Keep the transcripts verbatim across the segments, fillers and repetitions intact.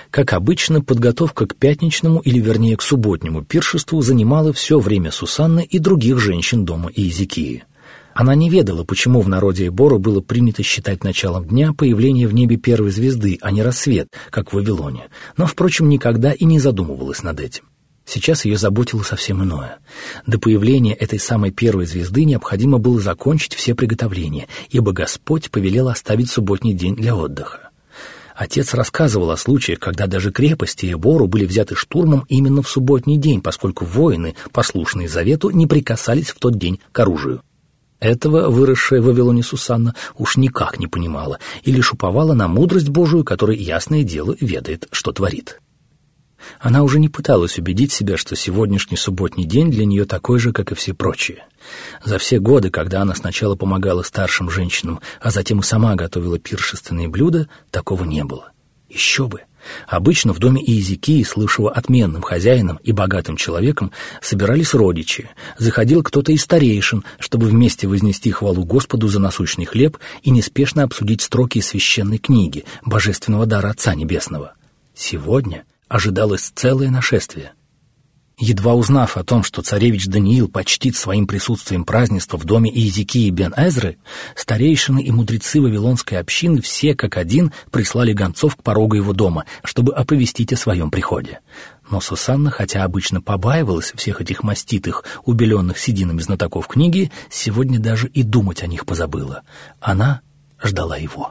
Как обычно, подготовка к пятничному, или вернее к субботнему пиршеству занимала все время Сусанны и других женщин дома Иезекии. Она не ведала, почему в народе Эбора было принято считать началом дня появление в небе первой звезды, а не рассвет, как в Вавилоне, но, впрочем, никогда и не задумывалась над этим. Сейчас ее заботило совсем иное. До появления этой самой первой звезды необходимо было закончить все приготовления, ибо Господь повелел оставить субботний день для отдыха. Отец рассказывал о случаях, когда даже крепости Эбору были взяты штурмом именно в субботний день, поскольку воины, послушные завету, не прикасались в тот день к оружию. Этого выросшая в Вавилоне Сусанна уж никак не понимала и лишь уповала на мудрость Божию, которая, ясное дело, ведает, что творит. Она уже не пыталась убедить себя, что сегодняшний субботний день для нее такой же, как и все прочие. За все годы, когда она сначала помогала старшим женщинам, а затем и сама готовила пиршественные блюда, такого не было. Еще бы! Обычно в доме Иезекии, слывшего отменным хозяином и богатым человеком, собирались родичи, заходил кто-то из старейшин, чтобы вместе вознести хвалу Господу за насущный хлеб и неспешно обсудить строки из священной книги, божественного дара Отца Небесного. Сегодня ожидалось целое нашествие. Едва узнав о том, что царевич Даниил почтит своим присутствием празднество в доме Иезекии бен Эзры, старейшины и мудрецы вавилонской общины все как один прислали гонцов к порогу его дома, чтобы оповестить о своем приходе. Но Сусанна, хотя обычно побаивалась всех этих маститых, убеленных сединами знатоков книги, сегодня даже и думать о них позабыла. Она ждала его.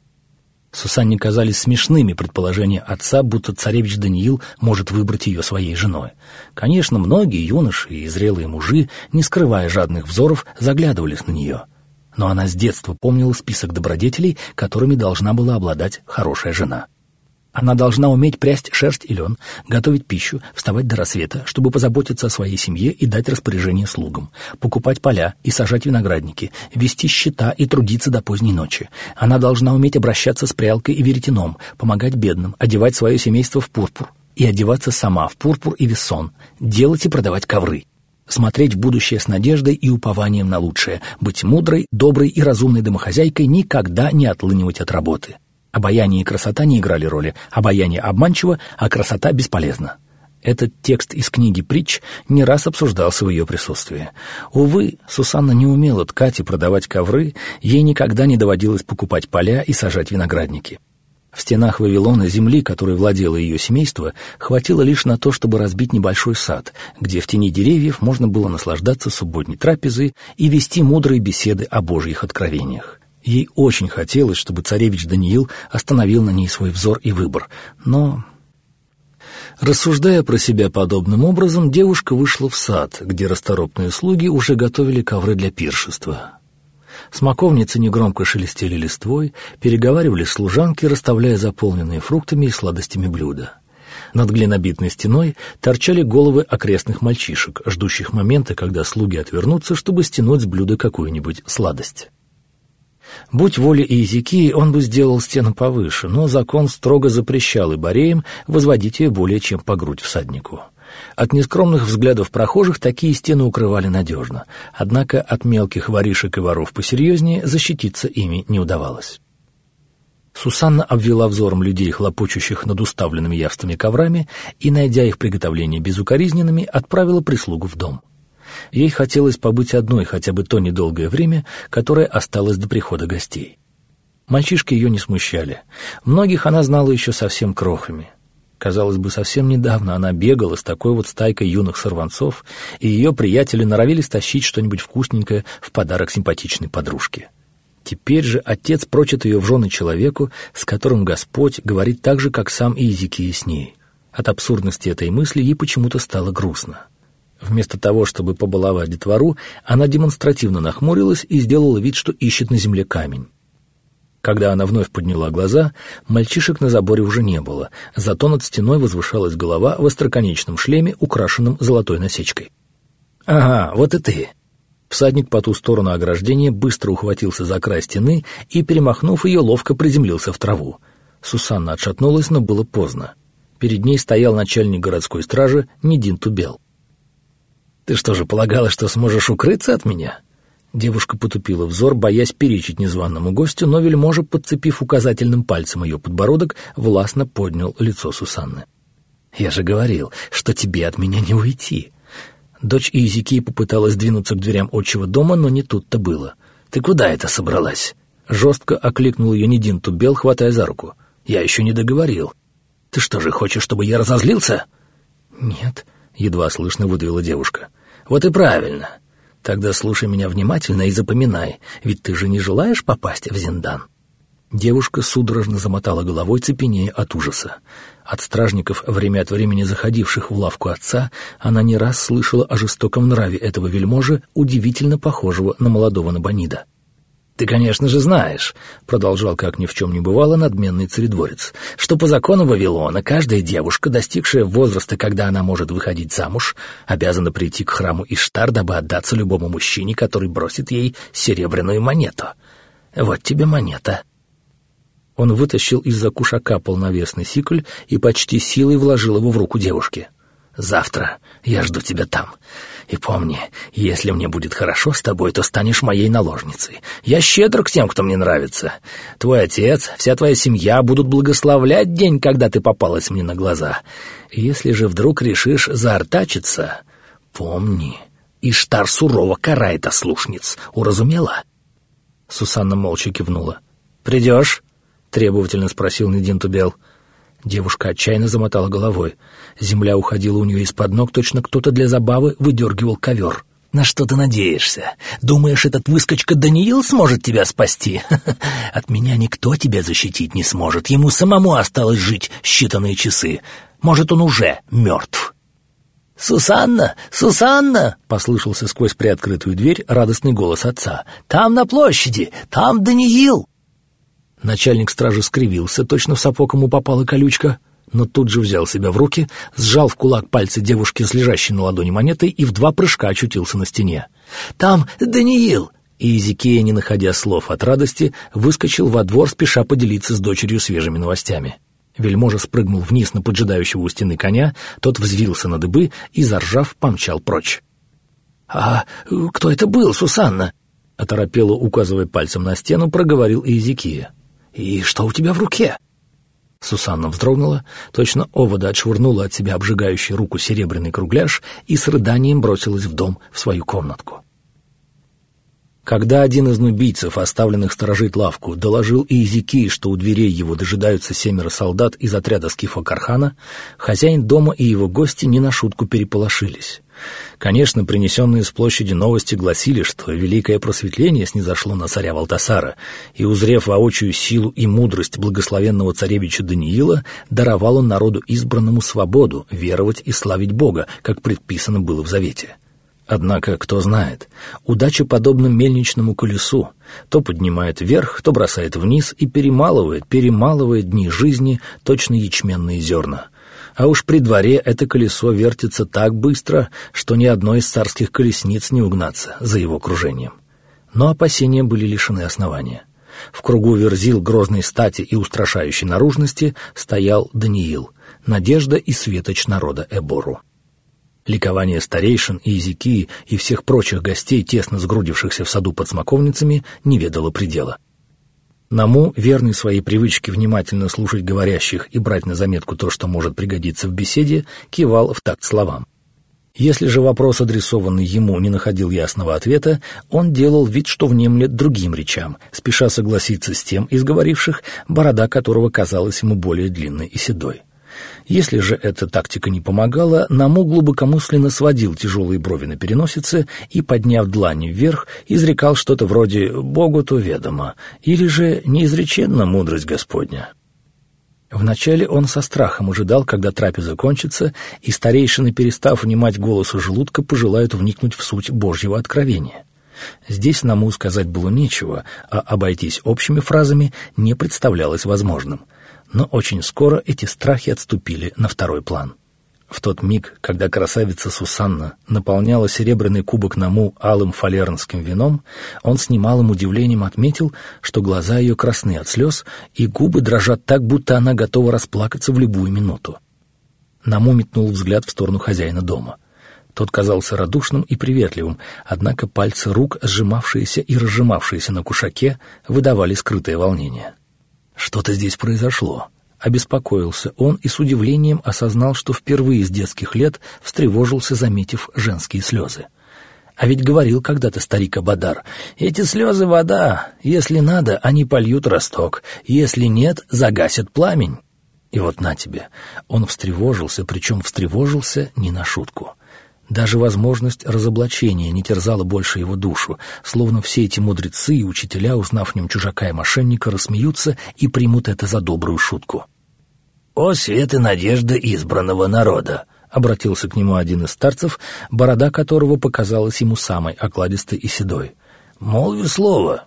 Сусанне казались смешными предположения отца, будто царевич Даниил может выбрать ее своей женой. Конечно, многие юноши и зрелые мужи, не скрывая жадных взоров, заглядывались на нее. Но она с детства помнила список добродетелей, которыми должна была обладать хорошая жена. Она должна уметь прясть шерсть и лен, готовить пищу, вставать до рассвета, чтобы позаботиться о своей семье и дать распоряжение слугам, покупать поля и сажать виноградники, вести счета и трудиться до поздней ночи. Она должна уметь обращаться с прялкой и веретеном, помогать бедным, одевать свое семейство в пурпур и одеваться сама в пурпур и вессон, делать и продавать ковры. Смотреть в будущее с надеждой и упованием на лучшее, быть мудрой, доброй и разумной домохозяйкой, никогда не отлынивать от работы. Обаяние и красота не играли роли, обаяние обманчиво, а красота бесполезна. Этот текст из книги притч не раз обсуждался в ее присутствии. Увы, Сусанна не умела ткать и продавать ковры, ей никогда не доводилось покупать поля и сажать виноградники. В стенах Вавилона земли, которой владело ее семейство, хватило лишь на то, чтобы разбить небольшой сад, где в тени деревьев можно было наслаждаться субботней трапезой и вести мудрые беседы о Божьих откровениях. Ей очень хотелось, чтобы царевич Даниил остановил на ней свой взор и выбор, но... Рассуждая про себя подобным образом, девушка вышла в сад, где расторопные слуги уже готовили ковры для пиршества. Смоковницы негромко шелестели листвой, переговаривали служанки, расставляя заполненные фруктами и сладостями блюда. Над глинобитной стеной торчали головы окрестных мальчишек, ждущих момента, когда слуги отвернутся, чтобы стянуть с блюда какую-нибудь сладость. Будь воля Иезекии, он бы сделал стену повыше, но закон строго запрещал ибореям возводить ее более чем по грудь всаднику. От нескромных взглядов прохожих такие стены укрывали надежно, однако от мелких воришек и воров посерьезнее защититься ими не удавалось. Сусанна обвела взором людей, хлопочущих над уставленными явствами коврами, и, найдя их приготовления безукоризненными, отправила прислугу в дом. Ей хотелось побыть одной хотя бы то недолгое время, которое осталось до прихода гостей. Мальчишки ее не смущали. Многих она знала еще совсем крохами. Казалось бы, совсем недавно она бегала с такой вот стайкой юных сорванцов, и ее приятели норовили стащить что-нибудь вкусненькое в подарок симпатичной подружке. Теперь же отец прочит ее в жены человеку, с которым Господь говорит так же, как сам Иезекия с ней. От абсурдности этой мысли ей почему-то стало грустно. Вместо того, чтобы побаловать детвору, она демонстративно нахмурилась и сделала вид, что ищет на земле камень. Когда она вновь подняла глаза, мальчишек на заборе уже не было, зато над стеной возвышалась голова в остроконечном шлеме, украшенном золотой насечкой. «Ага, вот и ты!» Всадник по ту сторону ограждения быстро ухватился за край стены и, перемахнув ее, ловко приземлился в траву. Сусанна отшатнулась, но было поздно. Перед ней стоял начальник городской стражи Недин Тубел. «Ты что же, полагала, что сможешь укрыться от меня?» Девушка потупила взор, боясь перечить незваному гостю, но вельможа, подцепив указательным пальцем ее подбородок, властно поднял лицо Сусанны. «Я же говорил, что тебе от меня не уйти». Дочь Иезекии попыталась двинуться к дверям отчего дома, но не тут-то было. «Ты куда это собралась?» Жестко окликнул ее Недин Тубел, хватая за руку. «Я еще не договорил. Ты что же, хочешь, чтобы я разозлился?» «Нет», — едва слышно выдавила девушка. «Вот и правильно. Тогда слушай меня внимательно и запоминай, ведь ты же не желаешь попасть в Зиндан». Девушка судорожно замотала головой, цепенея от ужаса. От стражников, время от времени заходивших в лавку отца, она не раз слышала о жестоком нраве этого вельможи, удивительно похожего на молодого Набонида. «Ты, конечно же, знаешь», — продолжал, как ни в чем не бывало, надменный царедворец, «что по закону Вавилона каждая девушка, достигшая возраста, когда она может выходить замуж, обязана прийти к храму Иштар, дабы отдаться любому мужчине, который бросит ей серебряную монету. Вот тебе монета». Он вытащил из-за кушака полновесный сикль и почти силой вложил его в руку девушки. «Завтра я жду тебя там. И помни, если мне будет хорошо с тобой, то станешь моей наложницей. Я щедр к тем, кто мне нравится. Твой отец, вся твоя семья будут благословлять день, когда ты попалась мне на глаза. Если же вдруг решишь заортачиться, помни, Иштар сурово карает ослушниц. Уразумела?» Сусанна молча кивнула. «Придешь?» — требовательно спросил Недин Тубел. Девушка отчаянно замотала головой. Земля уходила у нее из-под ног, точно кто-то для забавы выдергивал ковер. «На что ты надеешься? Думаешь, этот выскочка Даниил сможет тебя спасти? От меня никто тебя защитить не сможет. Ему самому осталось жить считанные часы. Может, он уже мертв». «Сусанна! Сусанна!» — послышался сквозь приоткрытую дверь радостный голос отца. «Там на площади! Там Даниил!» Начальник стражи скривился, точно в сапог ему попала колючка, но тут же взял себя в руки, сжал в кулак пальцы девушки с лежащей на ладони монетой и в два прыжка очутился на стене. «Там Даниил!» И Иезекия, не находя слов от радости, выскочил во двор, спеша поделиться с дочерью свежими новостями. Вельможа спрыгнул вниз на поджидающего у стены коня, тот взвился на дыбы и, заржав, помчал прочь. «А кто это был, Сусанна?» — оторопело, указывая пальцем на стену, проговорил Иезекия. «И что у тебя в руке?» Сусанна вздрогнула, точно овода отшвырнула от себя обжигающий руку серебряный кругляш и с рыданием бросилась в дом, в свою комнатку. Когда один из нубийцев, оставленных сторожить лавку, доложил Иезекии, что у дверей его дожидаются семеро солдат из отряда скифа Кархана, хозяин дома и его гости не на шутку переполошились. Конечно, принесенные с площади новости гласили, что великое просветление снизошло на царя Валтасара, и, узрев воочию силу и мудрость благословенного царевича Даниила, даровал он народу избранному свободу веровать и славить Бога, как предписано было в Завете. Однако, кто знает, удача подобна мельничному колесу, то поднимает вверх, то бросает вниз и перемалывает, перемалывает дни жизни, точно ячменные зерна. А уж при дворе это колесо вертится так быстро, что ни одной из царских колесниц не угнаться за его кружением. Но опасения были лишены основания. В кругу верзил грозной стати и устрашающей наружности стоял Даниил, надежда и светоч народа Эбору. Ликование старейшин, Иезекии и всех прочих гостей, тесно сгрудившихся в саду под смоковницами, не ведало предела. Наму, верный своей привычке внимательно слушать говорящих и брать на заметку то, что может пригодиться в беседе, кивал в такт словам. Если же вопрос, адресованный ему, не находил ясного ответа, он делал вид, что внемлет другим речам, спеша согласиться с тем из говоривших, борода которого казалась ему более длинной и седой. Если же эта тактика не помогала, Наму глубокомысленно сводил тяжелые брови на переносице и, подняв длани вверх, изрекал что-то вроде «Богу-то ведомо» или же «Неизреченна мудрость Господня». Вначале он со страхом ожидал, когда трапеза кончится, и старейшины, перестав внимать голосу желудка, пожелают вникнуть в суть Божьего откровения. Здесь Наму сказать было нечего, а обойтись общими фразами не представлялось возможным. Но очень скоро эти страхи отступили на второй план. В тот миг, когда красавица Сусанна наполняла серебряный кубок Наму алым фалернским вином, он с немалым удивлением отметил, что глаза ее красны от слез, и губы дрожат так, будто она готова расплакаться в любую минуту. Наму метнул взгляд в сторону хозяина дома. Тот казался радушным и приветливым, однако пальцы рук, сжимавшиеся и разжимавшиеся на кушаке, выдавали скрытое волнение. Что-то здесь произошло. Обеспокоился он и с удивлением осознал, что впервые с детских лет встревожился, заметив женские слезы. А ведь говорил когда-то старик Абадар: «Эти слезы — вода. Если надо, они польют росток. Если нет, загасят пламень». И вот на тебе. Он встревожился, причем встревожился не на шутку. Даже возможность разоблачения не терзала больше его душу, словно все эти мудрецы и учителя, узнав в нем чужака и мошенника, рассмеются и примут это за добрую шутку. «О, свет и надежда избранного народа!» — обратился к нему один из старцев, борода которого показалась ему самой окладистой и седой. «Молви слово».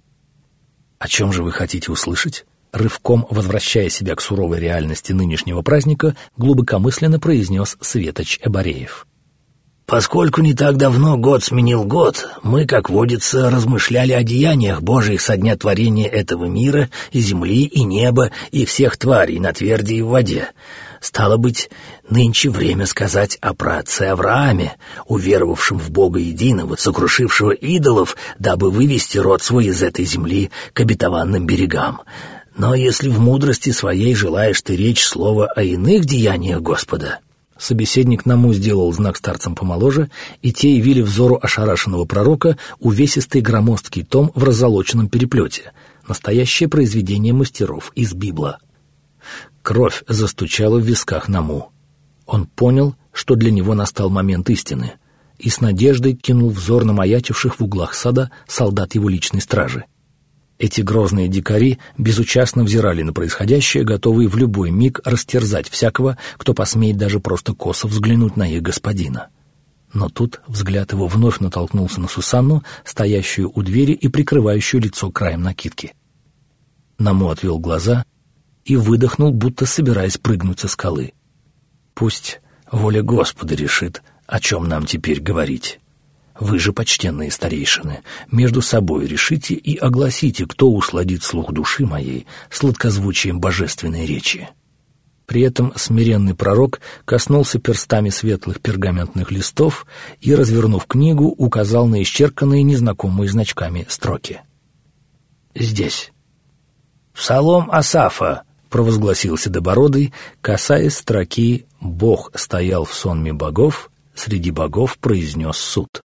«О чем же вы хотите услышать?» Рывком возвращая себя к суровой реальности нынешнего праздника, глубокомысленно произнес Светоч Эбареев. «Поскольку не так давно год сменил год, мы, как водится, размышляли о деяниях Божьих со дня творения этого мира, и земли, и неба, и всех тварей на тверди и в воде. Стало быть, нынче время сказать о праотце Аврааме, уверовавшем в Бога единого, сокрушившего идолов, дабы вывести род свой из этой земли к обетованным берегам. Но если в мудрости своей желаешь ты речь слова о иных деяниях Господа...» Собеседник Наму сделал знак старцам помоложе, и те явили взору ошарашенного пророка увесистый громоздкий том в раззолоченном переплете, настоящее произведение мастеров из Библа. Кровь застучала в висках Наму. Он понял, что для него настал момент истины, и с надеждой кинул взор на маячивших в углах сада солдат его личной стражи. Эти грозные дикари безучастно взирали на происходящее, готовые в любой миг растерзать всякого, кто посмеет даже просто косо взглянуть на их господина. Но тут взгляд его вновь натолкнулся на Сусанну, стоящую у двери и прикрывающую лицо краем накидки. Наму отвел глаза и выдохнул, будто собираясь прыгнуть со скалы. «Пусть воля Господа решит, о чем нам теперь говорить. Вы же, почтенные старейшины, между собой решите и огласите, кто усладит слух души моей сладкозвучием божественной речи». При этом смиренный пророк коснулся перстами светлых пергаментных листов и, развернув книгу, указал на исчерканные незнакомые значками строки. «Здесь». «Псалом Асафа», — провозгласил Седобородый, касаясь строки «Бог стоял в сонме богов, среди богов произнес суд».